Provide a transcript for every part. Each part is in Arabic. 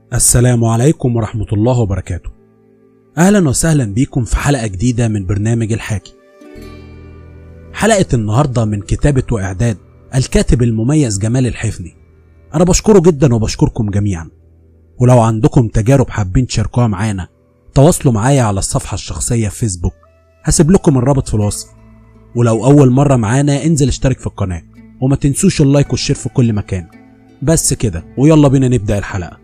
السلام عليكم ورحمة الله وبركاته. أهلا وسهلا بيكم في حلقة جديدة من برنامج الحاكي. حلقة النهاردة من كتابة وإعداد الكاتب المميز جمال الحفني. أنا بشكره جدا وبشكركم جميعا، ولو عندكم تجارب حابين تشاركوها معانا تواصلوا معايا على الصفحة الشخصية في فيسبوك، هسيب لكم الرابط في الوصف. ولو أول مرة معانا انزل اشترك في القناة، وما تنسوش اللايك والشير في كل مكان. بس كده ويلا بينا نبدأ الحلقة.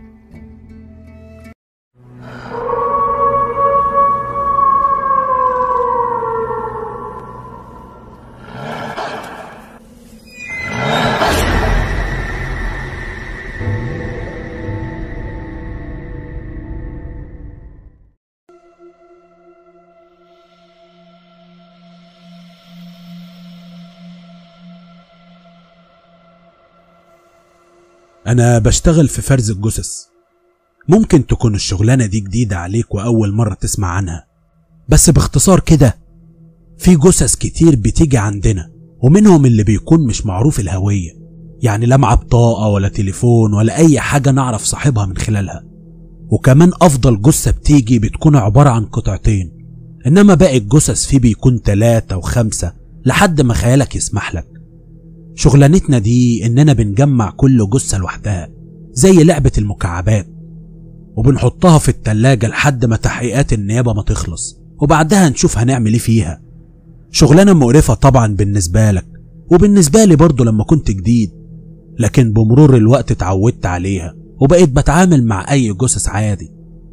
أنا بشتغل في فرز الجثث. ممكن تكون الشغلانة دي جديدة عليك وأول مرة تسمع عنها، بس باختصار كده في جثث كتير بتيجي عندنا، ومنهم اللي بيكون مش معروف الهوية، يعني لا معاه بطاقة ولا تليفون ولا أي حاجة نعرف صاحبها من خلالها. وكمان أفضل جثة بتيجي بتكون عبارة عن قطعتين، إنما باقي الجثث فيه بيكون 3 و5 لحد ما خيالك يسمح لك. شغلانتنا دي إننا بنجمع كل جثة لوحدها زي لعبة المكعبات، وبنحطها في التلاجة لحد ما تحقيقات النيابة ما تخلص، وبعدها نشوف هنعمل ايه فيها. شغلانة مقرفة طبعا بالنسبة لك وبالنسبة لي برضو لما كنت جديد، لكن بمرور الوقت اتعودت عليها وبقيت بتعامل مع أي جثث عادي.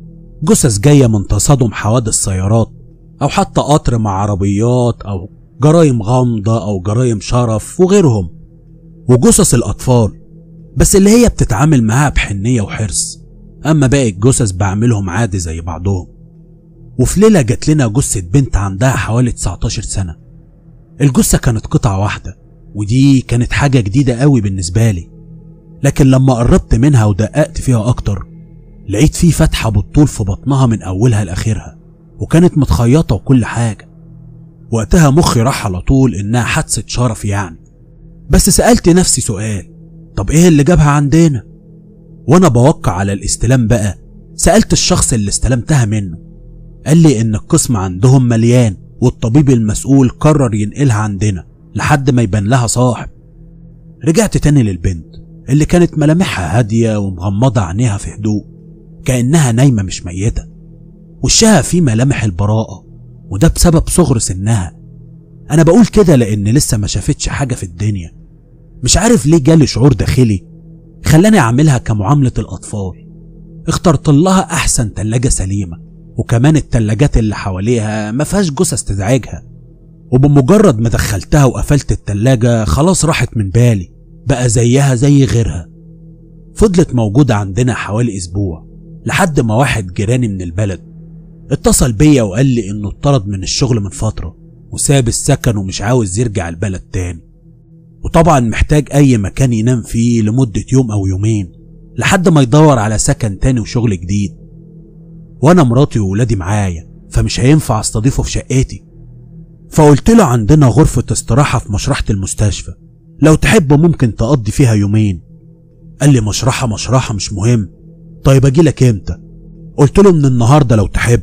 جثث جاية من تصادم حوادث سيارات، أو حتى قطر مع عربيات، أو جرايم غامضة أو جرايم شرف وغيرهم، وجثث الأطفال بس اللي هي بتتعامل معاها بحنية وحرص. أما باقي الجثث بعملهم عادي زي بعضهم. وفي ليلة جات لنا جثة بنت عندها حوالي 19 سنة. الجثة كانت قطعة واحدة، ودي كانت حاجة جديدة قوي بالنسبة لي، لكن لما قربت منها ودققت فيها أكتر لقيت فيه فتحة بالطول في بطنها من أولها لآخرها، وكانت متخيطة وكل حاجة. وقتها مخي راح على طول إنها حادثة شرف يعني، بس سألت نفسي سؤال: طب إيه اللي جابها عندنا؟ وأنا بوقع على الاستلام بقى سألت الشخص اللي استلمتها منه، قال لي إن القسم عندهم مليان، والطبيب المسؤول قرر ينقلها عندنا لحد ما يبان لها صاحب. رجعت تاني للبنت اللي كانت ملامحها هادية ومغمضة عينيها في هدوء، كأنها نايمة مش ميتة. وشها فيه ملامح البراءة، وده بسبب صغر سنها. أنا بقول كده لأن لسه ما شافتش حاجة في الدنيا. مش عارف ليه جالي شعور داخلي خلاني أعملها كمعاملة الأطفال. اخترت لها أحسن تلاجة سليمة، وكمان التلاجات اللي حواليها ما فيهاش جثث تزعجها. وبمجرد ما دخلتها وقفلت التلاجة خلاص راحت من بالي، بقى زيها زي غيرها. فضلت موجودة عندنا حوالي أسبوع، لحد ما واحد جيراني من البلد اتصل بيا وقال لي إنه اتطرد من الشغل من فترة وساب السكن ومش عاوز يرجع البلد تاني، وطبعا محتاج أي مكان ينام فيه لمدة يوم أو يومين لحد ما يدور على سكن تاني وشغل جديد. وأنا مراتي وولادي معايا، فمش هينفع استضيفه في شقتي. فقلت له عندنا غرفة استراحة في مشرحة المستشفى، لو تحب ممكن تقضي فيها يومين. قال لي مشرحة مش مهم. طيب أجيلك امتى؟ قلت له من النهاردة لو تحب.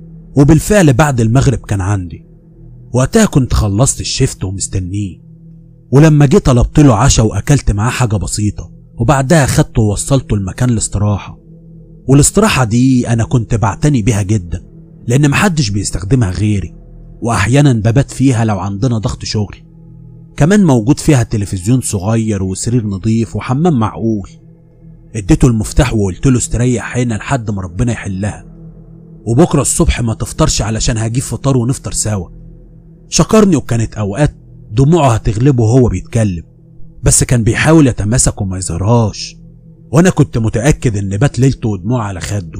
وبالفعل بعد المغرب كان عندي. وقتها كنت خلصت الشيفت ومستنيه، ولما جيت طلبت له عشاء واكلت معاه حاجة بسيطة، وبعدها خدته ووصلته المكان الاستراحة. والاستراحة دي انا كنت بعتني بيها جدا لان محدش بيستخدمها غيري، واحيانا ببات فيها لو عندنا ضغط شغل. كمان موجود فيها تلفزيون صغير وسرير نظيف وحمام معقول. اديته المفتاح وقلت له استريح هنا لحد ما ربنا يحلها، وبكرة الصبح ما تفطرش علشان هجيب فطار ونفطر سوا. شكرني، وكانت اوقات دموعه هتغلبه وهو بيتكلم، بس كان بيحاول يتماسك وما يظهرهاش، وانا كنت متأكد ان بات ليلته ودموع على خده.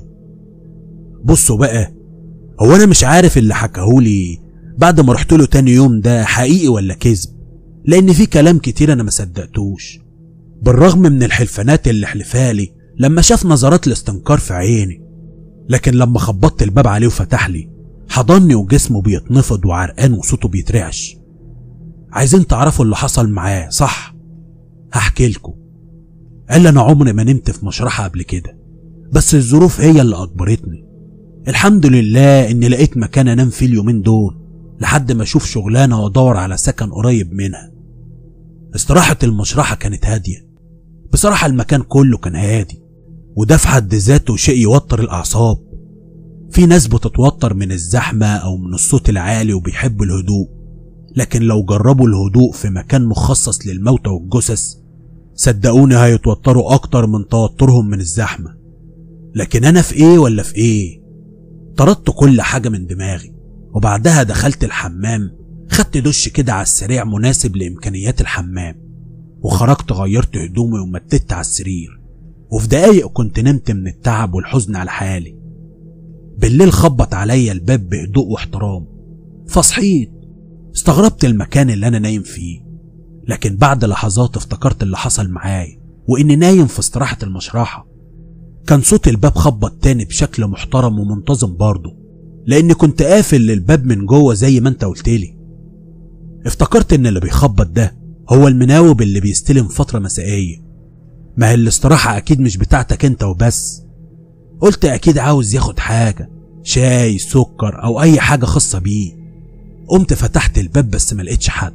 بصوا بقى، هو انا مش عارف اللي حكاهولي بعد ما رحت له تاني يوم ده حقيقي ولا كذب، لان في كلام كتير انا ما صدقتوش، بالرغم من الحلفانات اللي حلفها لي لما شاف نظرات الاستنكار في عيني. لكن لما خبطت الباب عليه وفتح لي حضني وجسمه بيتنفض وعرقان وصوته بيترعش. عايزين تعرفوا اللي حصل معاه صح؟ هحكي لكم. قال لي انا عمري ما نمت في مشرحة قبل كده، بس الظروف هي اللي أجبرتني. الحمد لله إني لقيت مكان أنام فيه اليومين دول لحد ما أشوف شغلانة وأدور على سكن قريب منها. استراحة المشرحة كانت هادية بصراحة، المكان كله كان هادي، وده في حد ذاته شيء يوتر الأعصاب. في ناس بتتوتر من الزحمة أو من الصوت العالي وبيحبوا الهدوء، لكن لو جربوا الهدوء في مكان مخصص للموتى والجثث صدقوني هيتوتروا أكتر من توترهم من الزحمة. لكن أنا في إيه ولا في إيه؟ طردت كل حاجة من دماغي، وبعدها دخلت الحمام، خدت دش كده على السريع مناسب لإمكانيات الحمام، وخرجت غيرت هدومي ومددت على السرير، وفي دقايق كنت نمت من التعب والحزن على حالي. بالليل خبط عليا الباب بهدوء واحترام، فصحيت. استغربت المكان اللي أنا نايم فيه، لكن بعد لحظات افتكرت اللي حصل معايا وإني نايم في استراحة المشرحة. كان صوت الباب خبط تاني بشكل محترم ومنتظم برضه، لأني كنت قافل للباب من جوه زي ما انت قلتلي. افتكرت إن اللي بيخبط ده هو المناوب اللي بيستلم فترة مسائية. ما هي الاستراحة أكيد مش بتاعتك انت وبس. قلت أكيد عاوز ياخد حاجة، شاي، سكر، أو أي حاجة خاصة بيه. قمت فتحت الباب بس ما لقيتش حد.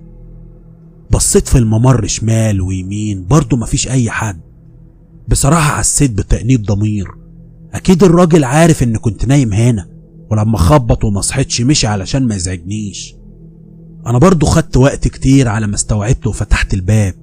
بصيت في الممر شمال ويمين برضه مفيش أي حد. بصراحة حسيت بتأنيب ضمير، أكيد الراجل عارف إن كنت نايم هنا، ولما خبط وما صحيتش مشي علشان ما يزعجنيش. أنا برضه خدت وقت كتير على ما استوعبت وفتحت الباب.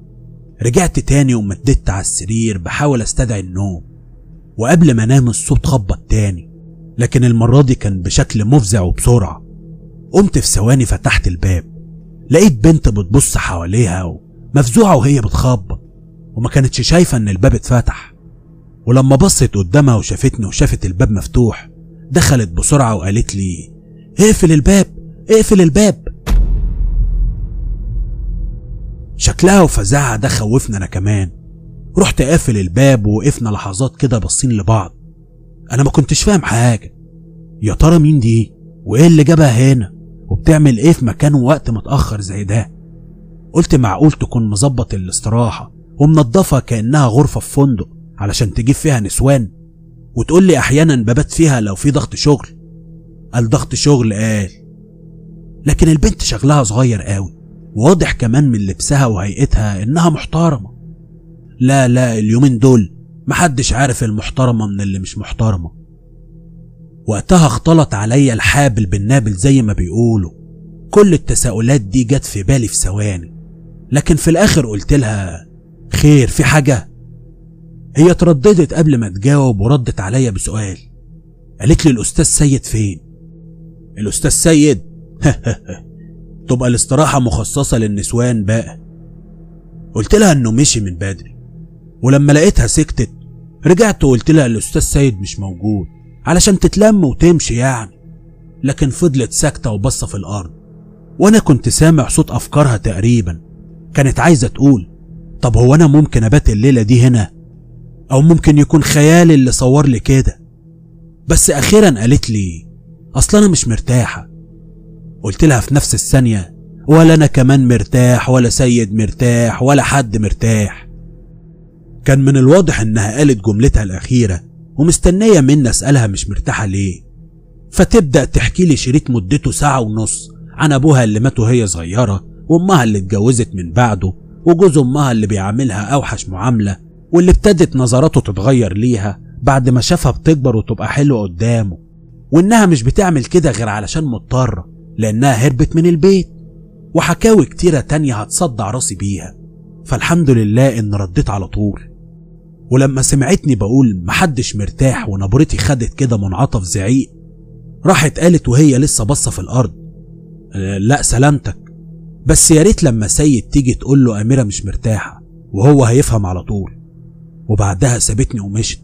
رجعت تاني ومددت على السرير بحاول استدعي النوم، وقبل ما انام الصوت خبط تاني، لكن المرة دي كان بشكل مفزع وبسرعة. قمت في ثواني فتحت الباب، لقيت بنت بتبص حواليها ومفزوعة وهي بتخبط، وما كانتش شايفة ان الباب اتفتح. ولما بصت قدامها وشافتني وشافت الباب مفتوح دخلت بسرعة وقالت لي اقفل الباب اقفل الباب. شكلها وفزعها ده خوفنا انا كمان. رحت قافل الباب ووقفنا لحظات كده باصين لبعض. انا ما كنتش فاهم حاجة، يا ترى مين دي وايه اللي جابها هنا وبتعمل ايه في مكان وقت متأخر زي ده. قلت معقول تكون مظبط الاستراحة ومنضفها كأنها غرفة في فندق علشان تجيب فيها نسوان، وتقول لي احيانا ببات فيها لو في ضغط شغل. قال ضغط شغل؟ قال. لكن البنت شغلها صغير قوي، واضح كمان من لبسها وهيئتها انها محترمة. لا اليومين دول محدش عارف المحترمة من اللي مش محترمة. وقتها اختلط عليا الحابل بالنابل زي ما بيقولوا. كل التساؤلات دي جت في بالي في ثواني، لكن في الاخر قلت لها خير في حاجة؟ هي ترددت قبل ما تجاوب وردت عليا بسؤال. قالت لي الاستاذ سيد فين؟ الاستاذ سيد؟ تبقى الاستراحة مخصصة للنسوان بقى. قلت لها انه مشي من بدري، ولما لقيتها سكتت رجعت وقلت لها الاستاذ سيد مش موجود علشان تتلم وتمشي يعني. لكن فضلت ساكتة وبصة في الارض، وانا كنت سامع صوت افكارها تقريبا. كانت عايزة تقول طب هو انا ممكن ابات الليلة دي هنا، او ممكن يكون خيالي اللي صور لي كده. بس اخيرا قالت لي اصل انا مش مرتاحة. قلت لها في نفس الثانية ولا انا كمان مرتاح ولا سيد مرتاح ولا حد مرتاح. كان من الواضح انها قالت جملتها الاخيرة ومستنية مني اسألها مش مرتاحة ليه، فتبدأ تحكي لي شريط مدته 1.5 ساعة عن ابوها اللي مات وهي صغيرة، وامها اللي اتجوزت من بعده، وجوز امها اللي بيعاملها اوحش معاملة، واللي ابتدت نظراته تتغير ليها بعد ما شافها بتكبر وتبقى حلوة قدامه، وانها مش بتعمل كده غير علشان مضطرة لانها هربت من البيت، وحكاوي كتيرة تانية هتصدع راسي بيها. فالحمد لله ان رديت على طول. ولما سمعتني بقول محدش مرتاح ونبرتي خدت كده منعطف زعيق، راحت قالت وهي لسه باصة في الارض لا سلامتك، بس يا ريت لما سيد تيجي تقول له اميرة مش مرتاحة وهو هيفهم على طول. وبعدها سابتني ومشت.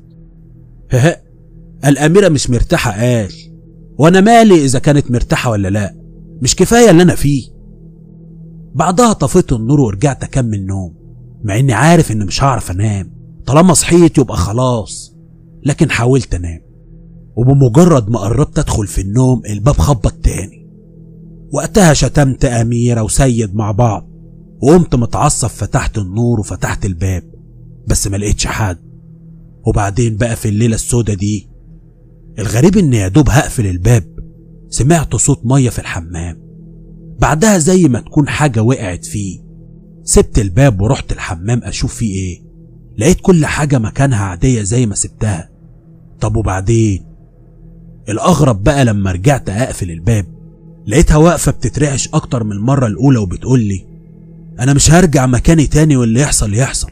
الاميرة مش مرتاحة قال، وانا مالي اذا كانت مرتاحة ولا لا، مش كفاية اللي انا فيه. بعدها طفيت النور ورجعت اكمل نوم، مع اني عارف ان مش هعرف انام، طالما صحيت يبقى خلاص. لكن حاولت انام، وبمجرد ما قربت ادخل في النوم الباب خبط تاني. وقتها شتمت اميرة وسيد مع بعض، وقمت متعصب فتحت النور وفتحت الباب، بس ما لقيتش حد. وبعدين بقى في الليلة السودة دي الغريب ان يا دوب هقفل الباب سمعت صوت مية في الحمام. بعدها زي ما تكون حاجة وقعت فيه. سبت الباب ورحت الحمام اشوف فيه ايه. لقيت كل حاجة مكانها عادية زي ما سبتها. طب وبعدين؟ الاغرب بقى لما رجعت اقفل الباب لقيتها واقفة بتترعش اكتر من المرة الاولى وبتقولي انا مش هرجع مكاني تاني واللي يحصل يحصل.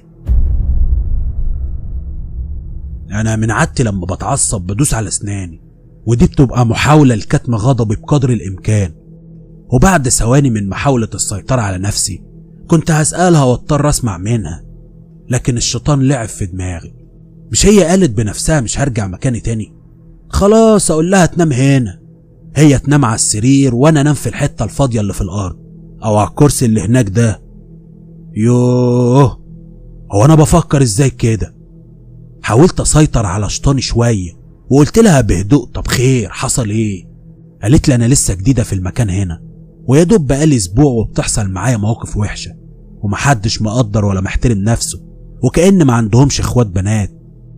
انا من عادتي لما بتعصب بدوس على اسناني، ودي بتبقى محاولة لكتم غضبي بقدر الامكان. وبعد ثواني من محاولة السيطرة على نفسي كنت هسألها واضطر اسمع منها، لكن الشيطان لعب في دماغي. مش هي قالت بنفسها مش هرجع مكاني تاني؟ خلاص اقول لها تنام هنا، هي تنام على السرير وانا انام في الحتة الفاضية اللي في الارض او على الكرسي اللي هناك ده. يوه، هو انا بفكر ازاي كده؟ حاولت اسيطر على شيطاني شوية وقلت لها بهدوء طب خير حصل ايه؟ قالت لي انا لسه جديدة في المكان هنا ويا دوب بقالي اسبوع وبتحصل معايا مواقف وحشة ومحدش مقدر ولا محترم نفسه، وكأن ما عندهمش اخوات بنات.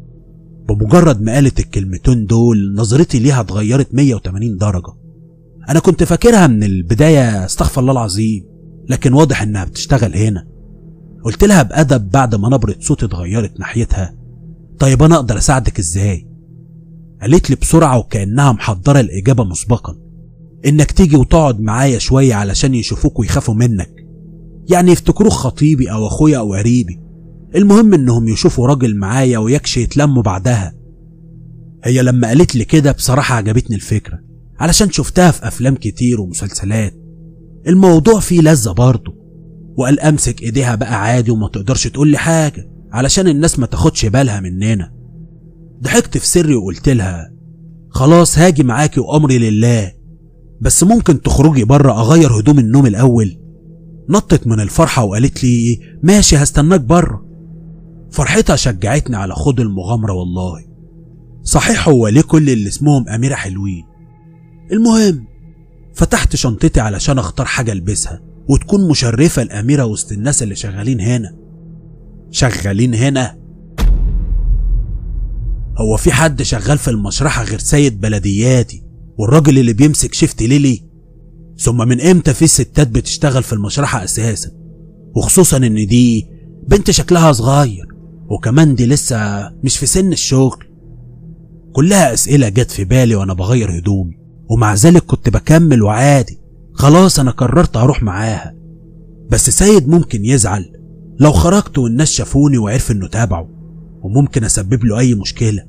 بمجرد ما قالت الكلمتين دول نظرتي ليها اتغيرت 180 درجة. انا كنت فاكرها من البداية استغفر الله العظيم، لكن واضح انها بتشتغل هنا. قلت لها بأدب بعد ما نبرة صوتي اتغيرت ناحيتها طيب انا اقدر اساعدك ازاي؟ قالت لي بسرعة وكأنها محضرة الاجابة مسبقا انك تيجي وتقعد معايا شوية علشان يشوفوك ويخافوا منك، يعني يفتكروك خطيبي او اخويا او قريبي، المهم انهم يشوفوا راجل معايا ويكشي يتلموا بعدها. هي لما قالت لي كده بصراحة عجبتني الفكرة علشان شفتها في افلام كتير ومسلسلات. الموضوع فيه لذة برضه، وقال امسك ايديها بقى عادي وما تقدرش تقول لي حاجة علشان الناس ما تاخدش بالها مننا. ضحكت في سري وقلت لها خلاص هاجي معاكي وامري لله، بس ممكن تخرجي بره اغير هدوم النوم الاول؟ نطت من الفرحة وقالت لي ماشي هستناك بره. فرحتها شجعتني على خوض المغامرة والله. صحيح هو ليه كل اللي اسمهم أميرة حلوين؟ المهم فتحت شنطتي علشان اختار حاجة البسها وتكون مشرفة الأميرة وسط الناس اللي شغالين هنا. شغالين هنا؟ هو في حد شغال في المشرحة غير سيد بلدياتي والراجل اللي بيمسك شيفت ليلي؟ ثم من امتى في ستات بتشتغل في المشرحة اساسا؟ وخصوصا ان دي بنت شكلها صغير وكمان دي لسه مش في سن الشغل. كلها اسئلة جت في بالي وانا بغير هدومي، ومع ذلك كنت بكمل وعادي. خلاص انا قررت اروح معاها، بس سيد ممكن يزعل لو خرجت والناس شافوني وعرف انه تابعه، وممكن اسبب له اي مشكلة.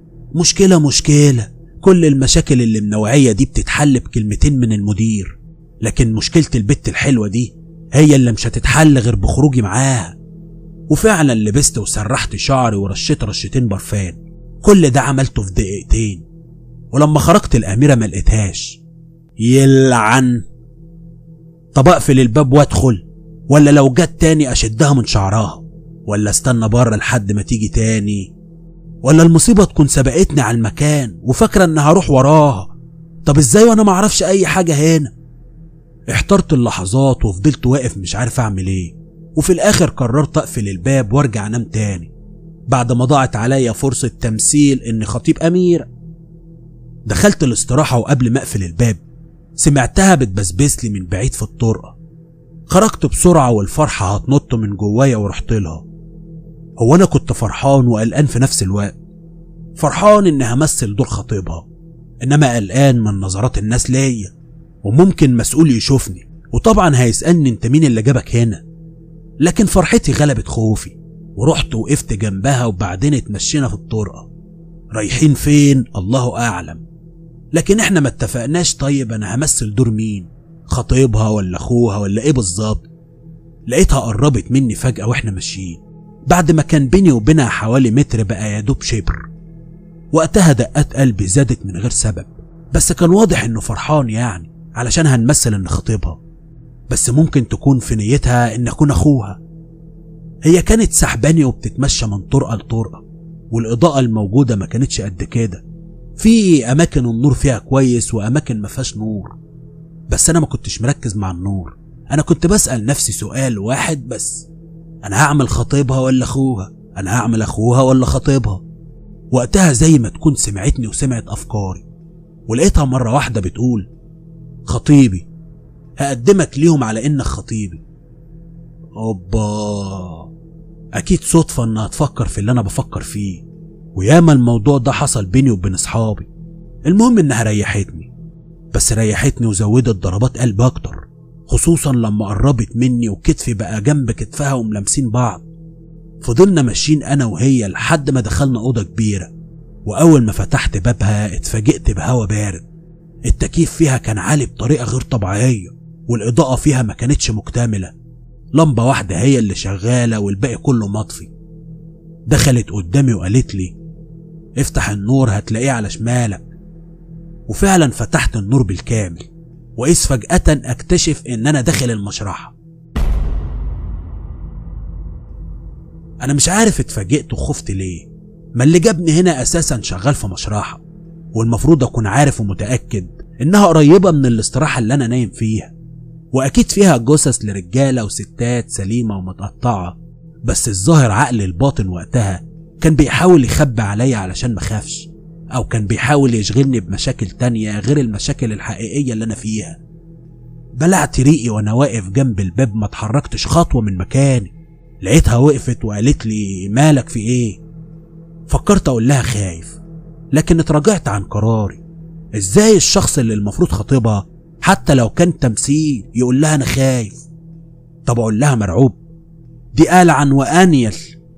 مشكلة كل المشاكل اللي منوعية دي بتتحل بكلمتين من المدير، لكن مشكلة البت الحلوة دي هي اللي مش هتتحل غير بخروجي معاها. وفعلا لبست وسرحت شعري ورشيت رشتين برفان، كل ده عملته في دقيقتين. ولما خرجت الأميرة ما لقيتهاش. يلعن. طب اقفل الباب وادخل، ولا لو جت تاني اشدها من شعرها، ولا استنى بره لحد ما تيجي تاني، ولا المصيبة تكون سبقتني على المكان وفاكرة ان هروح وراها؟ طب ازاي وانا معرفش اي حاجة هنا؟ احترت اللحظات وفضلت واقف مش عارف اعمل ايه، وفي الاخر قررت اقفل الباب وارجع انام تاني بعد ما ضاعت عليا فرصة تمثيل اني خطيب اميرة. دخلت الاستراحة وقبل ما اقفل الباب سمعتها بتبسبس لي من بعيد في الطرقة. خرجت بسرعة والفرحة هتنط من جوايا ورحت لها. هو انا كنت فرحان وقلقان في نفس الوقت. فرحان اني همثل دور خطيبها، انما قلقان من نظرات الناس ليا، وممكن مسؤول يشوفني وطبعا هيسألني انت مين اللي جابك هنا. لكن فرحتي غلبت خوفي ورحت وقفت جنبها، وبعدين اتمشينا في الطرقة. رايحين فين الله اعلم، لكن احنا ما اتفقناش طيب انا همثل دور مين، خطيبها ولا اخوها ولا ايه بالظبط. لقيتها قربت مني فجأة واحنا ماشيين، بعد ما كان بيني وبينها حوالي متر بقى يا دوب شبر. وقتها دقات قلبي زادت من غير سبب، بس كان واضح انه فرحان يعني علشان هنمثل ان خطيبها، بس ممكن تكون في نيتها ان اكون اخوها. هي كانت سحباني وبتتمشى من طرقة لطرقة، والاضاءة الموجودة ما كانتش قد كده، في اماكن النور فيها كويس واماكن ما فيهاش نور، بس انا ما كنتش مركز مع النور. انا كنت بسأل نفسي سؤال واحد بس، انا هعمل خطيبها ولا اخوها؟ انا هعمل اخوها ولا خطيبها؟ وقتها زي ما تكون سمعتني وسمعت أفكاري، ولقيتها مرة واحدة بتقول: خطيبي، هقدمك ليهم على إنك خطيبي. أوبا، أكيد صدفة إنها تفكر في اللي أنا بفكر فيه، وياما الموضوع ده حصل بيني وبين أصحابي. المهم إنها ريحتني، بس ريحتني وزودت ضربات قلبي أكتر، خصوصا لما قربت مني وكتفي بقى جنب كتفها وملامسين بعض. فضلنا ماشيين أنا وهي لحد ما دخلنا أوضة كبيرة، وأول ما فتحت بابها اتفاجئت بهوا بارد. التكييف فيها كان عالي بطريقة غير طبيعية، والإضاءة فيها ما كانتش مكتملة، لمبة واحدة هي اللي شغالة والباقي كله مطفي. دخلت قدامي وقالت لي: افتح النور هتلاقيه على شمالك. وفعلا فتحت النور بالكامل، وإذ فجأة أكتشف إن أنا داخل المشرحة. أنا مش عارف اتفاجئت وخفت ليه، ما اللي جابني هنا أساسا شغال في مشرحة، والمفروض أكون عارف ومتأكد إنها قريبة من الاستراحة اللي أنا نايم فيها، وأكيد فيها جثث لرجالة وستات سليمة ومتقطعة. بس الظاهر عقل الباطن وقتها كان بيحاول يخبي عليا علشان مخافش، أو كان بيحاول يشغلني بمشاكل تانية غير المشاكل الحقيقية اللي أنا فيها. بلعت ريقي وأنا واقف جنب الباب، ما اتحركتش خطوة من مكاني. لقيتها وقفت وقالت لي: مالك في إيه؟ فكرت أقول لها خايف، لكن اتراجعت عن قراري. إزاي الشخص اللي المفروض خطيبها حتى لو كان تمثيل يقول لها أنا خايف؟ طب أقول لها مرعوب؟ دي ألعن وأنيل.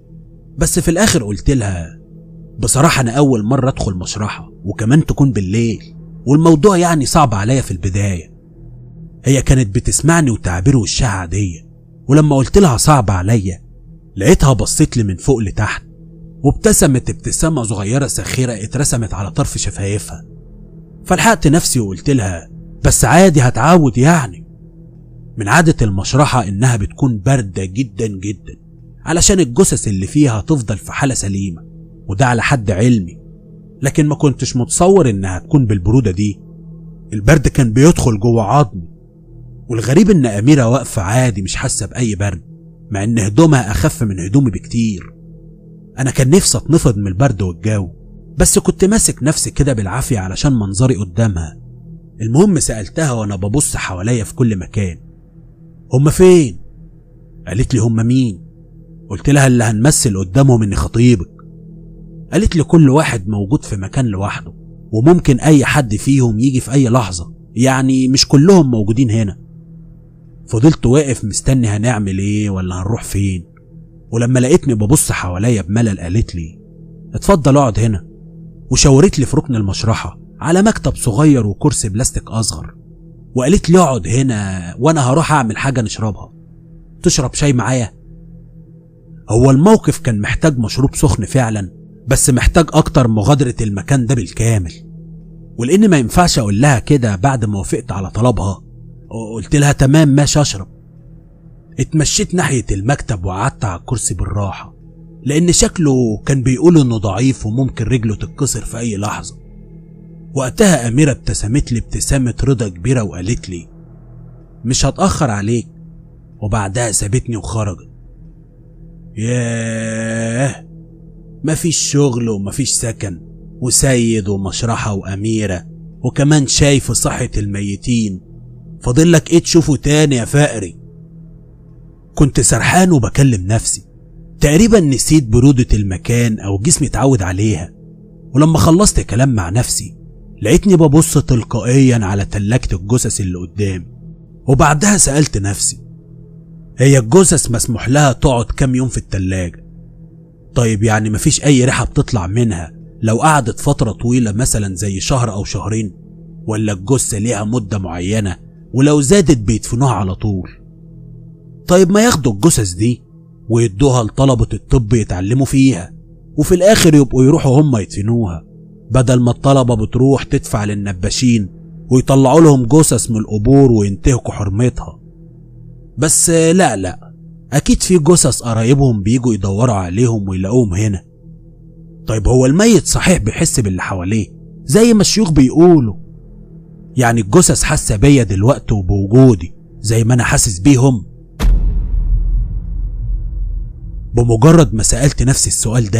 بس في الآخر قلت لها: بصراحة أنا أول مرة أدخل مشرحة، وكمان تكون بالليل، والموضوع يعني صعب عليا في البداية. هي كانت بتسمعني وتعبير وشها عادية، ولما قلت لها صعب عليا لقيتها بصيت لي من فوق لتحت، وابتسمت ابتسامة صغيرة ساخرة اترسمت على طرف شفايفها. فلحقت نفسي وقلت لها: بس عادي، هتعود يعني. من عادة المشرحة إنها بتكون باردة جدا جدا، علشان الجثث اللي فيها تفضل في حالة سليمة، وده على حد علمي، لكن ما كنتش متصور إنها تكون بالبرودة دي. البرد كان بيدخل جوه عظمي، والغريب إن أميرة واقفة عادي مش حاسة بأي برد، مع إن هدومها أخف من هدومي بكتير. أنا كان نفسي أتنفض من البرد والجو، بس كنت ماسك نفسي كده بالعافية علشان منظري قدامها. المهم سألتها وأنا ببص حواليا في كل مكان: هما فين؟ قالت لي: هما مين؟ قلت لها: اللي هنمثل قدامهم إني خطيبك. قالت لي: كل واحد موجود في مكان لوحده، وممكن أي حد فيهم يجي في أي لحظة، يعني مش كلهم موجودين هنا. فضلت واقف مستني هنعمل إيه ولا هنروح فين، ولما لقيتني ببص حواليا بملل قالت لي: اتفضل اقعد هنا، وشاورت لي في ركن المشرحة على مكتب صغير وكرسي بلاستيك أصغر، وقالت لي: اقعد هنا وأنا هروح أعمل حاجة نشربها. تشرب شاي معايا؟ هو الموقف كان محتاج مشروب سخن فعلا، بس محتاج أكتر مغادرة المكان ده بالكامل. ولأن ما ينفعش أقول لها كده بعد ما وافقت على طلبها، قلت لها: تمام ماشي أشرب. اتمشيت ناحية المكتب وقعدت على الكرسي بالراحة، لأن شكله كان بيقول إنه ضعيف وممكن رجله تتكسر في أي لحظة. وقتها أميرة ابتسمت لي ابتسامة رضا كبيرة وقالت لي: مش هتأخر عليك. وبعدها سابتني وخرجت. ياه، مفيش شغل ومفيش سكن، وسيد ومشرحة وأميرة، وكمان شاي في صحة الميتين. فاضلك ايه تشوفه تاني يا فقري؟ كنت سرحان وبكلم نفسي، تقريبا نسيت برودة المكان أو جسمي اتعود عليها. ولما خلصت كلام مع نفسي لقيتني ببص تلقائيا على تلاجة الجثث اللي قدامي، وبعدها سألت نفسي: هي الجثث مسموح لها تقعد كام يوم في التلاجة؟ طيب يعني مفيش أي ريحة بتطلع منها لو قعدت فترة طويلة مثلا زي شهر أو شهرين؟ ولا الجثة ليها مدة معينة ولو زادت بيدفنوها على طول؟ طيب ما ياخدوا الجثث دي ويدوها لطلبة الطب يتعلموا فيها، وفي الآخر يبقوا يروحوا هم يدفنوها، بدل ما الطلبة بتروح تدفع للنباشين ويطلعوا لهم جثث من القبور وينتهكوا حرمتها. بس لا، أكيد في جثث قرايبهم بيجوا يدوروا عليهم ويلاقوهم هنا. طيب هو الميت صحيح بيحس باللي حواليه زي ما الشيوخ بيقولوا؟ يعني الجثث حاسة بيا دلوقتي وبوجودي زي ما أنا حاسس بيهم؟ بمجرد ما سألت نفسي السؤال ده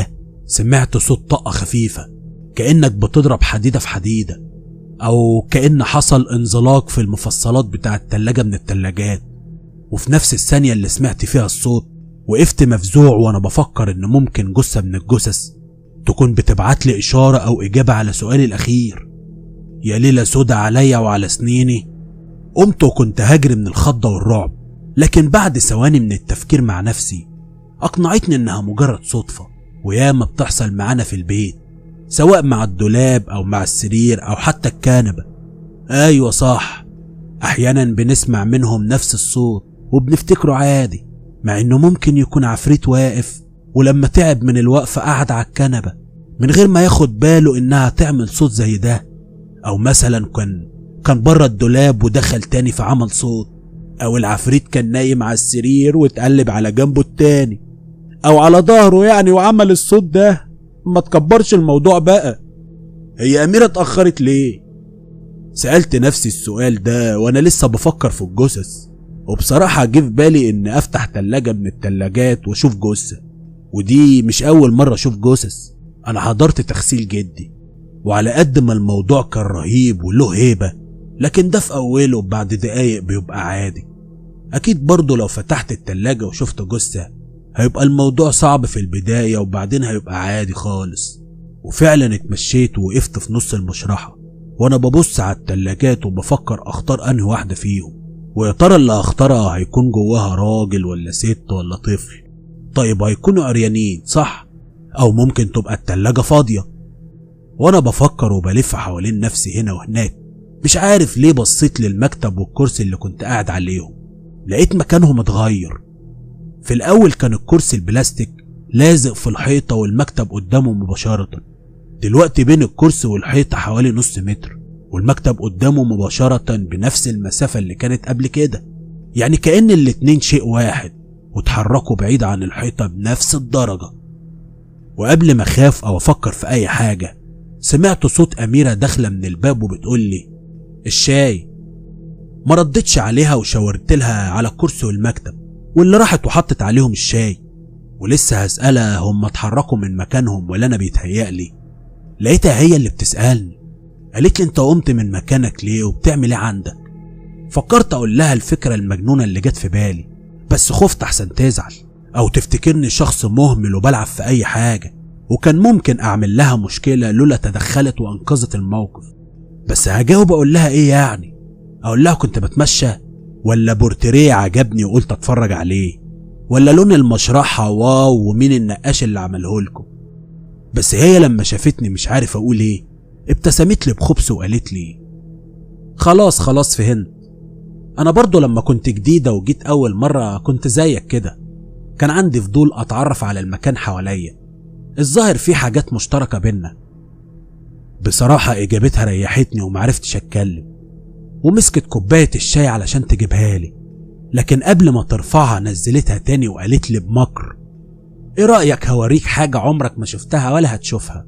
سمعت صوت طقة خفيفة كأنك بتضرب حديدة في حديدة، أو كأن حصل انزلاق في المفصلات بتاع التلاجة من التلاجات. وفي نفس الثانية اللي سمعت فيها الصوت وقفت مفزوع وأنا بفكر إن ممكن جثة من الجثث تكون بتبعت لي إشارة أو إجابة على سؤالي الأخير. يا ليلة سودا عليا وعلى سنيني. قمت وكنت هجري من الخضة والرعب، لكن بعد ثواني من التفكير مع نفسي أقنعتني إنها مجرد صدفة، وياما بتحصل معانا في البيت، سواء مع الدولاب أو مع السرير أو حتى الكنبة. أيوة صح، أحيانا بنسمع منهم نفس الصوت وبنفتكره عادي، مع إنه ممكن يكون عفريت واقف ولما تعب من الوقفة قعد على الكنبة من غير ما ياخد باله إنها تعمل صوت زي ده. أو مثلا كان بره الدولاب ودخل تاني فعمل صوت، أو العفريت كان نايم على السرير واتقلب على جنبه التاني، أو على ظهره يعني وعمل الصوت ده. ما تكبرش الموضوع بقى. هي أميرة اتأخرت ليه؟ سألت نفسي السؤال ده وأنا لسه بفكر في الجثث، وبصراحة جه في بالي إن أفتح تلاجة من التلاجات وأشوف جثة. ودي مش أول مرة أشوف جثث، أنا حضرت تغسيل جدي، وعلى قد ما الموضوع كان رهيب وله هيبة، لكن ده في أوله وبعد دقايق بيبقى عادي. أكيد برضه لو فتحت التلاجة وشفت جثة هيبقى الموضوع صعب في البداية وبعدين هيبقى عادي خالص. وفعلا اتمشيت ووقفت في نص المشرحة وأنا ببص على التلاجات وبفكر أختار أنهي واحدة فيهم، ويا ترى اللي هختارها هيكون جواها راجل ولا ست ولا طفل. طيب هيكونوا عريانين صح؟ أو ممكن تبقى التلاجة فاضية. وأنا بفكر وبلف حوالين نفسي هنا وهناك، مش عارف ليه بصيت للمكتب والكرسي اللي كنت قاعد عليهم، لقيت مكانهم اتغير. في الأول كان الكرسي البلاستيك لازق في الحيطة والمكتب قدامه مباشرة، دلوقتي بين الكرسي والحيطة حوالي نص متر، والمكتب قدامه مباشرة بنفس المسافة اللي كانت قبل كده. يعني كأن الاتنين شيء واحد وتحركوا بعيد عن الحيطة بنفس الدرجة. وقبل ما أخاف أو أفكر في أي حاجة سمعت صوت أميرة داخلة من الباب وبتقول لي الشاي. ما ردتش عليها وشاورت لها على الكرسي والمكتب، واللي راحت وحطت عليهم الشاي. ولسه هسألها هم اتحركوا من مكانهم ولا أنا بيتهيألي، لقيتها هي اللي بتسألني. قالت لي انت قمت من مكانك ليه وبتعمل ايه عندك؟ فكرت اقول لها الفكرة المجنونة اللي جت في بالي، بس خفت احسن تزعل او تفتكرني شخص مهمل وبلعب في اي حاجة، وكان ممكن اعمل لها مشكلة لولا تدخلت وانقذت الموقف. بس هجاوب اقول لها ايه يعني؟ اقول لها كنت بتمشى، ولا بورتريه عجبني وقلت اتفرج عليه، ولا لون المشرحة واو ومين النقاش اللي عمله لكم؟ بس هي لما شافتني مش عارف اقول ايه ابتسمت لي بخبث وقالت لي خلاص فهمت. انا برضو لما كنت جديدة وجيت اول مرة كنت زيك كده، كان عندي فضول اتعرف على المكان حواليا، الظاهر في حاجات مشتركة بينا. بصراحة اجابتها ريحتني ومعرفتش اتكلم، ومسكت كوباية الشاي علشان تجيبها لي، لكن قبل ما ترفعها نزلتها تاني وقالت لي بمكر ايه رأيك هوريك حاجة عمرك ما شفتها ولا هتشوفها؟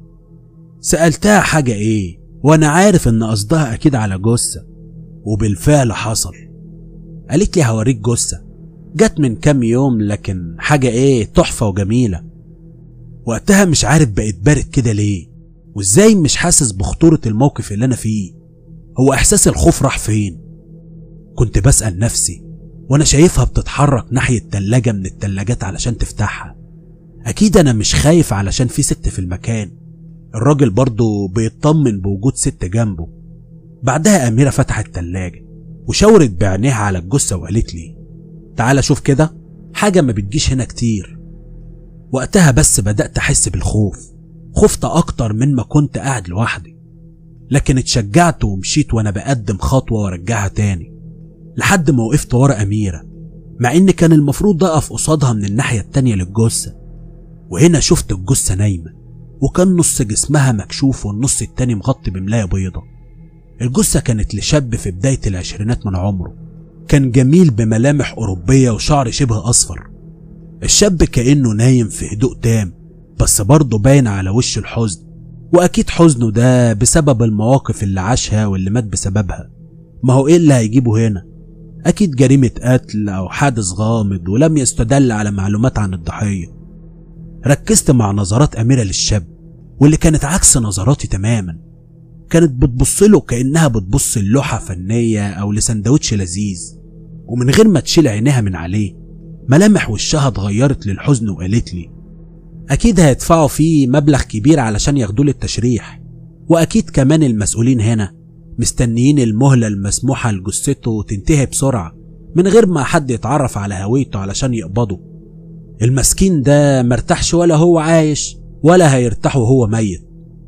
سألتها حاجة ايه وانا عارف ان قصدها اكيد على جثة، وبالفعل حصل. قالت لي هوريك جثة جت من كام يوم، لكن حاجة ايه تحفة وجميلة. وقتها مش عارف بقيت بارد كده ليه، وازاي مش حاسس بخطورة الموقف اللي انا فيه. هو احساس الخوف راح فين؟ كنت بسأل نفسي وانا شايفها بتتحرك ناحية تلاجة من التلاجات علشان تفتحها. اكيد انا مش خايف علشان في ست في المكان، الراجل برضه بيطمن بوجود ست جنبه. بعدها أميرة فتحت التلاجة وشاورت بعينيها على الجثة وقالت لي تعالى شوف كده، حاجة ما بتجيش هنا كتير. وقتها بس بدأت أحس بالخوف، خفت أكتر من ما كنت قاعد لوحدي، لكن اتشجعت ومشيت وأنا بقدم خطوة وارجعها تاني لحد ما وقفت ورا أميرة، مع إن كان المفروض أقف قصادها من الناحية التانية للجثة. وهنا شفت الجثة نايمة، وكان نص جسمها مكشوف والنص التاني مغطي بملاية بيضة. الجثة كانت لشاب في بداية العشرينات من عمره، كان جميل بملامح أوروبية وشعر شبه أصفر. الشاب كأنه نايم في هدوء تام، بس برضه باين على وش الحزن، وأكيد حزنه ده بسبب المواقف اللي عاشها واللي مات بسببها. ما هو إيه اللي هيجيبه هنا؟ أكيد جريمة قتل أو حادث غامض ولم يستدل على معلومات عن الضحية. ركزت مع نظرات أميرة للشاب، واللي كانت عكس نظراتي تماما. كانت بتبصله كأنها بتبص للوحة فنية أو لسندوتش لذيذ، ومن غير ما تشيل عينيها من عليه ملامح وشها اتغيرت للحزن، وقالت لي أكيد هيدفعوا فيه مبلغ كبير علشان ياخدوه للتشريح، وأكيد كمان المسؤولين هنا مستنيين المهلة المسموحة لجثته تنتهي بسرعة من غير ما حد يتعرف على هويته علشان يقبضه. المسكين ده مرتاحش ولا هو عايش ولا هيرتاح وهو ميت.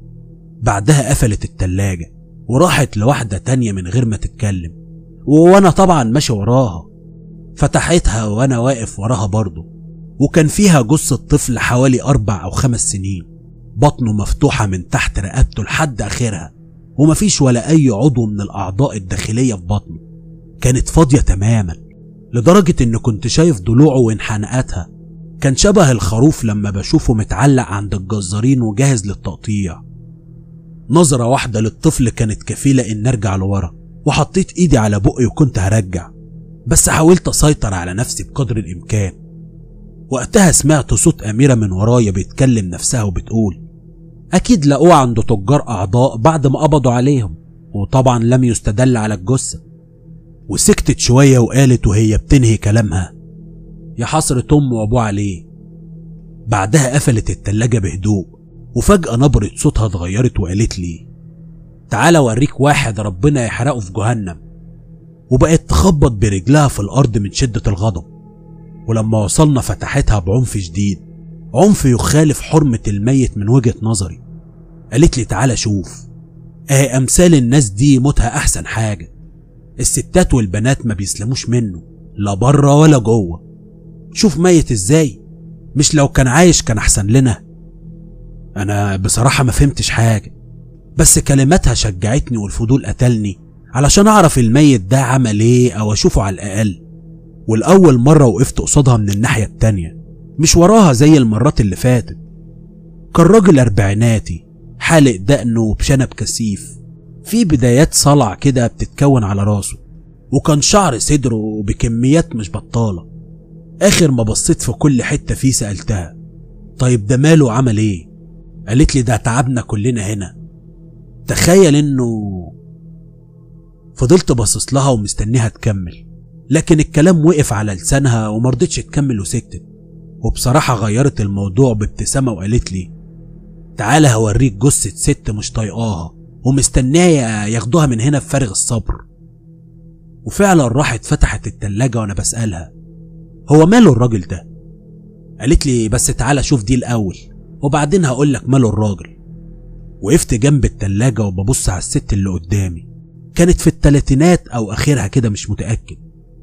بعدها قفلت التلاجة وراحت لواحدة تانية من غير ما تتكلم، وانا طبعا ماشي وراها. فتحتها وانا واقف وراها برضه، وكان فيها جثة طفل حوالي 4 أو 5 سنين، بطنه مفتوحة من تحت رقبته لحد آخرها، ومفيش ولا أي عضو من الأعضاء الداخلية في بطنه. كانت فاضية تماما لدرجة إن كنت شايف ضلوعه وانحناءاتها. كان شبه الخروف لما بشوفه متعلق عند الجزارين وجاهز للتقطيع. نظرة واحدة للطفل كانت كفيلة إن أرجع لورا، وحطيت إيدي على بقي وكنت هرجع، بس حاولت أسيطر على نفسي بقدر الإمكان. وقتها سمعت صوت أميرة من ورايا بيتكلم نفسها وبتقول أكيد لقوه عند تجار أعضاء بعد ما قبضوا عليهم، وطبعا لم يستدل على الجثة. وسكتت شوية وقالت وهي بتنهي كلامها يا حسرة أمه وأبوه عليه. بعدها قفلت التلاجة بهدوء، وفجأة نبرة صوتها اتغيرت وقالت لي تعالى أوريك واحد ربنا يحرقه في جهنم. وبقت تخبط برجلها في الأرض من شدة الغضب. ولما وصلنا فتحتها بعنف شديد، عنف يخالف حرمة الميت من وجهة نظري. قالت لي تعالى شوف، اهي أمثال الناس دي موتها أحسن حاجة. الستات والبنات ما بيسلموش منه لا بره ولا جوه. شوف ميت ازاي، مش لو كان عايش كان أحسن لنا. أنا بصراحة ما فهمتش حاجة، بس كلماتها شجعتني والفضول قتلني علشان أعرف الميت ده عمل ايه أو أشوفه على الأقل. والأول مرة وقفت قصادها من الناحية التانية، مش وراها زي المرات اللي فاتت. كان راجل أربعيناتي، حالق دقنه بشنب كثيف، في بدايات صلع كده بتتكون على راسه، وكان شعر صدره بكميات مش بطالة. آخر ما بصيت في كل حتة فيه سألتها طيب ده ماله عمل ايه؟ قالت لي ده تعبنا كلنا هنا. تخيل انه. فضلت باصص لها ومستنيها تكمل، لكن الكلام وقف على لسانها ومرضتش تكمل وسكتت. وبصراحة غيرت الموضوع بابتسامة وقالت لي تعالى هوريك جثة ست مش طايقاها ومستنية ياخدوها من هنا بفارغ الصبر. وفعلا راحت فتحت التلاجة وانا بسألها هو ماله الراجل ده؟ قالت لي بس تعالى شوف دي الأول وبعدين هقولك ماله الراجل. وقفت جنب التلاجة وببص على الست اللي قدامي، كانت في التلاتينات أو آخرها كده مش متأكد،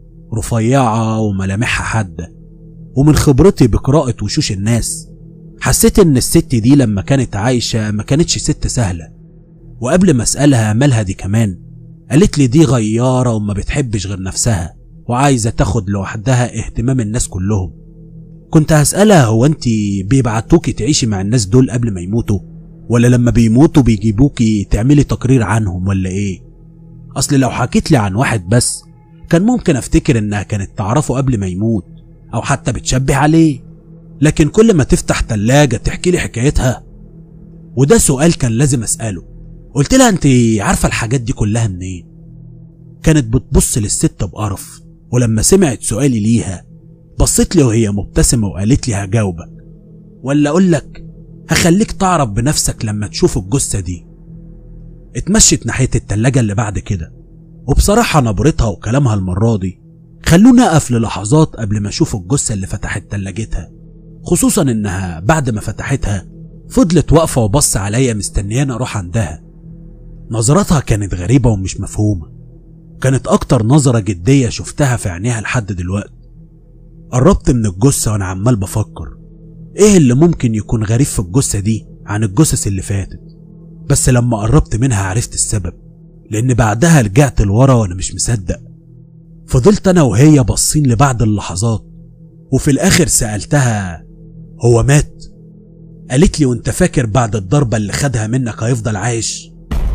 رفيعة وملامحها حادة. ومن خبرتي بقراءة وشوش الناس حسيت ان الست دي لما كانت عايشة ما كانتش ست سهلة. وقبل ما اسألها مالها دي كمان، قالت لي دي غيارة وما بتحبش غير نفسها وعايزة تاخد لوحدها اهتمام الناس كلهم. كنت هسألها هو انتي بيبعتوكي تعيشي مع الناس دول قبل ما يموتوا، ولا لما بيموتوا بيجيبوكي تعملي تقرير عنهم ولا ايه؟ اصل لو حكيت لي عن واحد بس كان ممكن افتكر انها كانت تعرفه قبل ما يموت او حتى بتشبه عليه، لكن كل ما تفتح تلاجة تحكي لي حكايتها. وده سؤال كان لازم اسأله. قلت لها انت عارفة الحاجات دي كلها منين؟ كانت بتبص للست بقرف، ولما سمعت سؤالي ليها بصت لي وهي مبتسمة وقالت لي هجاوبك، ولا اقول لك هخليك تعرف بنفسك لما تشوف الجثة دي. اتمشت ناحية التلاجة اللي بعد كده، وبصراحة نبرتها وكلامها المرة دي خلوني اقف للحظات قبل ما اشوف الجثة اللي فتحت تلاجتها، خصوصا انها بعد ما فتحتها فضلت واقفة وبص عليا مستنياني اروح عندها. نظرتها كانت غريبة ومش مفهومة، كانت اكتر نظرة جدية شفتها في عينيها لحد دلوقتي. قربت من الجثة وانا عمال بفكر ايه اللي ممكن يكون غريب في الجثة دي عن الجثث اللي فاتت، بس لما قربت منها عرفت السبب، لان بعدها رجعت لورا وانا مش مصدق. فضلت انا وهي باصين لبعض اللحظات، وفي الاخر سألتها هو مات؟ قالت لي وانت فاكر بعد الضربة اللي خدها منك هيفضل عايش؟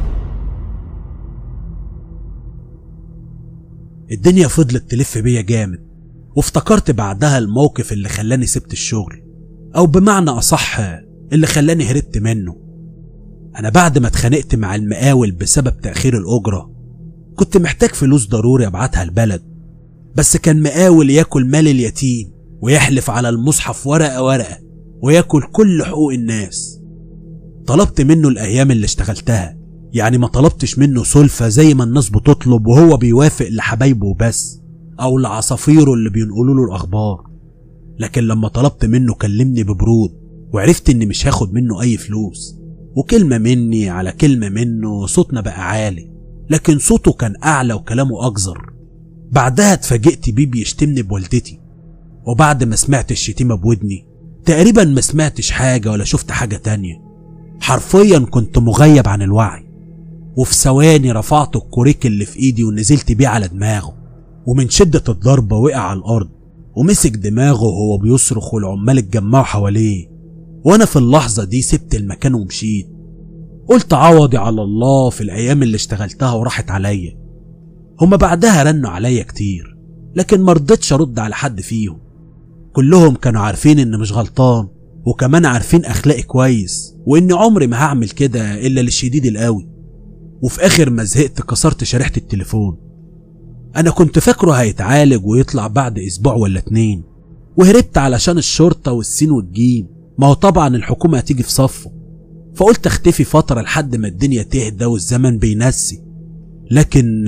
الدنيا فضلت تلف بيا جامد، وافتكرت بعدها الموقف اللي خلاني سبت الشغل. أو بمعنى أصح اللي خلاني هربت منه. أنا بعد ما اتخانقت مع المقاول بسبب تأخير الأجرة كنت محتاج فلوس ضروري أبعتها البلد، بس كان مقاول ياكل مال اليتيم ويحلف على المصحف ورقة ورقة وياكل كل حقوق الناس. طلبت منه الأيام اللي اشتغلتها، يعني ما طلبتش منه سلفة زي ما الناس بتطلب وهو بيوافق لحبايبه بس أو لعصافيره اللي بينقلوا له الأخبار. لكن لما طلبت منه كلمني ببرود، وعرفت إني مش هاخد منه أي فلوس، وكلمة مني على كلمة منه صوتنا بقى عالي، لكن صوته كان أعلى وكلامه أجزر. بعدها اتفاجئت بيه بيشتمني بوالدتي، وبعد ما سمعت الشتيمة بودني تقريبا ما سمعتش حاجة ولا شفت حاجة تانية. حرفيا كنت مغيب عن الوعي، وفي ثواني رفعت الكوريك اللي في ايدي ونزلت بيه على دماغه، ومن شدة الضربة وقع على الأرض ومسك دماغه وهو بيصرخ والعمال اتجمعوا حواليه. وانا في اللحظة دي سبت المكان ومشيت. قلت عوضي على الله في الأيام اللي اشتغلتها وراحت عليا. هما بعدها رنوا عليا كتير، لكن مرضتش ارد على حد فيهم. كلهم كانوا عارفين ان مش غلطان، وكمان عارفين اخلاقي كويس واني عمري ما هعمل كده الا للشديد القوي. وفي اخر ما زهقت كسرت شريحة التليفون. انا كنت فاكره هيتعالج ويطلع بعد اسبوع ولا 2، وهربت علشان الشرطة والسين والجيم، ما هو طبعا الحكومة هتيجي في صفه. فقلت اختفي فترة لحد ما الدنيا تهدى والزمن بينسي. لكن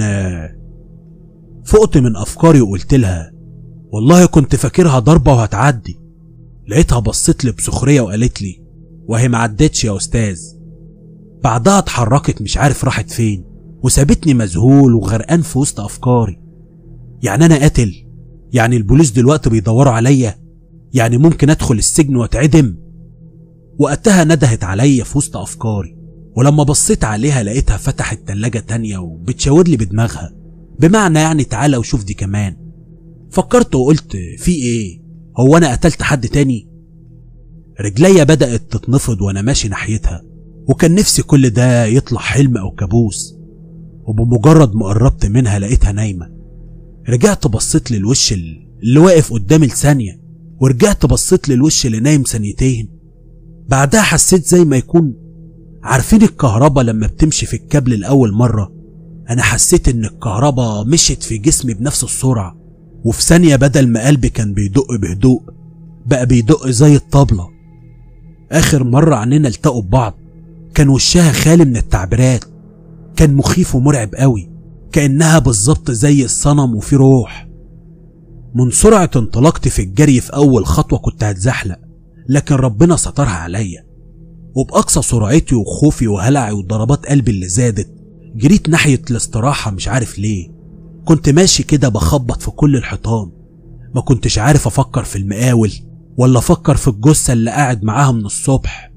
فقت من افكاري وقلت لها والله كنت فاكرها ضربة وهتعدي. لقيتها بصت لي بسخرية وقالت لي وهي معدتش يا استاذ. بعدها اتحركت مش عارف راحت فين، وسابتني مذهول وغرقان في وسط افكاري. يعني انا قاتل؟ يعني البوليس دلوقتي بيدوروا عليا؟ يعني ممكن ادخل السجن واتعدم؟ وقتها ندهت عليا في وسط افكاري، ولما بصيت عليها لقيتها فتحت تلاجة تانية وبتشاور لي بدماغها، بمعنى يعني تعالى وشوف دي كمان. فكرت وقلت في ايه؟ هو انا قتلت حد تاني؟ رجليا بدأت تتنفض وانا ماشي ناحيتها، وكان نفسي كل ده يطلع حلم او كابوس. وبمجرد ما قربت منها لقيتها نايمة. رجعت بصيت للوش اللي واقف قدامي لثانية، ورجعت بصيت للوش اللي نايم ثانيتين. بعدها حسيت زي ما يكون عارفين الكهرباء لما بتمشي في الكابل لأول مرة. أنا حسيت إن الكهرباء مشيت في جسمي بنفس السرعة، وفي ثانية بدل ما قلبي كان بيدق بهدوء بقى بيدق زي الطبلة. آخر مرة عننا التقوا ببعض كان وشها خالي من التعبيرات، كان مخيف ومرعب قوي، كأنها بالظبط زي الصنم وفي روح. من سرعة انطلاقتي في الجري في أول خطوة كنت هتزحلق، لكن ربنا سترها عليا. وبأقصى سرعتي وخوفي وهلعي وضربات قلبي اللي زادت جريت ناحية الاستراحة مش عارف ليه. كنت ماشي كده بخبط في كل الحيطان، ما كنتش عارف أفكر في المقاول ولا أفكر في الجثة اللي قاعد معاها من الصبح.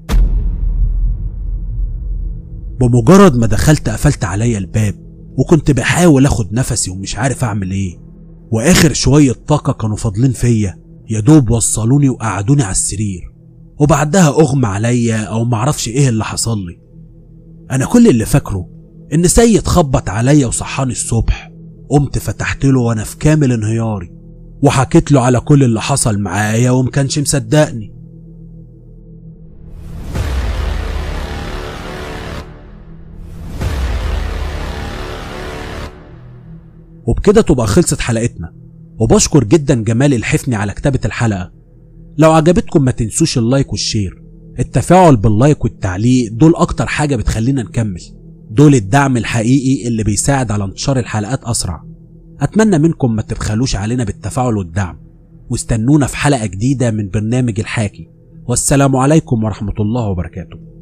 بمجرد ما دخلت قفلت عليا الباب، وكنت بحاول اخد نفسي ومش عارف اعمل ايه. واخر شوية طاقة كانوا فاضلين فيا يدوب وصلوني وقعدوني على السرير، وبعدها اغمى عليا او معرفش ايه اللي حصل لي. انا كل اللي فاكره ان سيد خبط عليا وصحاني الصبح. قمت فتحت له وانا في كامل انهياري، وحكيت له على كل اللي حصل معايا ومكانش مصدقني. وبكده تبقى خلصت حلقتنا، وبشكر جدا جمال الحفني على كتابة الحلقة. لو عجبتكم ما تنسوش اللايك والشير. التفاعل باللايك والتعليق دول اكتر حاجة بتخلينا نكمل، دول الدعم الحقيقي اللي بيساعد على انتشار الحلقات اسرع. اتمنى منكم ما تبخلوش علينا بالتفاعل والدعم، واستنونا في حلقة جديدة من برنامج الحاكي. والسلام عليكم ورحمة الله وبركاته.